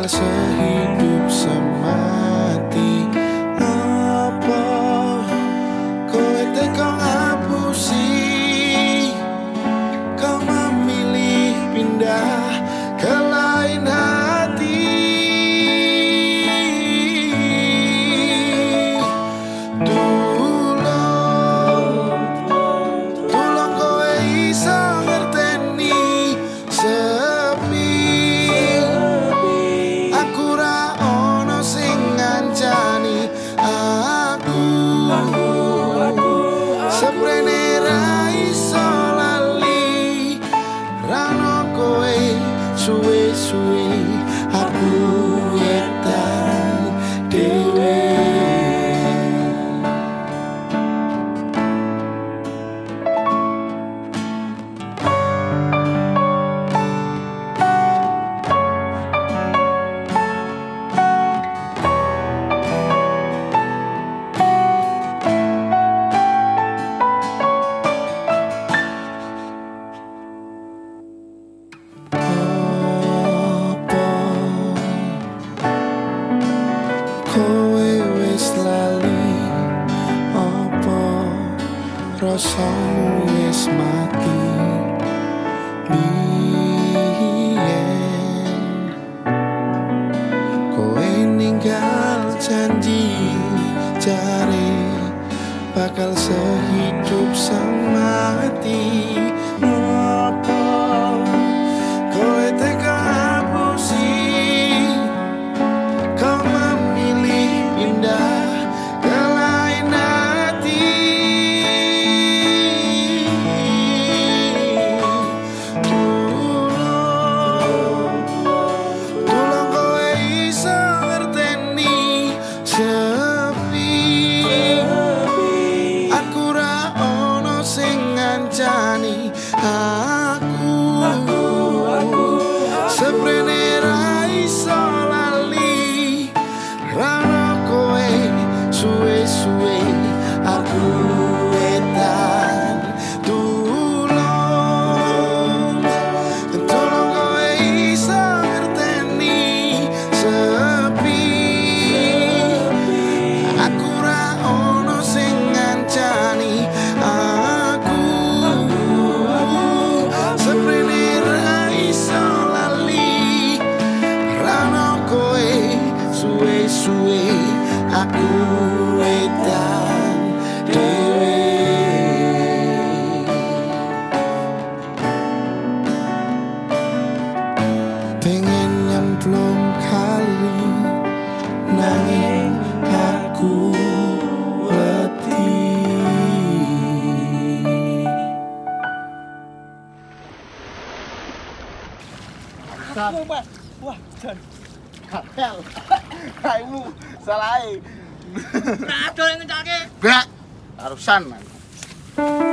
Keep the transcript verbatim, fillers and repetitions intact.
sehidup semati. Apa kowe teko ngapusi, kau memilih pindah ke lain hati. Tulung, tulung kowe iso ngerteni sepi. Aku ra ono sing ngancani aku, seprene ra iso lali. Rano kowe suwe-suwe aku edan dhewe. Kowe wis lali apa rasamu wis mati. Biyen kowe ninggal janji jare bakal sehidup semati. Apa kowe teka ngapusi, kau memilih pindah ke lain hati. Tulung, tulung kowe iso ngerteni sepi. Aku ra ono sing ngancani aku, seprene ra iso lali. Rano kowe suwe-suwe aku edan. Tulung, tulung kowe iso ngerteni sepi. Aku ra ono sing ngancani aku, seprene ra iso lali. Rano kowe suwe-suwe aku edan dhewe. Pengen nyemplung kali nanging aku wedi. Aku mbak, wah Jan, gatel, kaimu salah. Nah, ada yang ngecake. Bak, harusan man.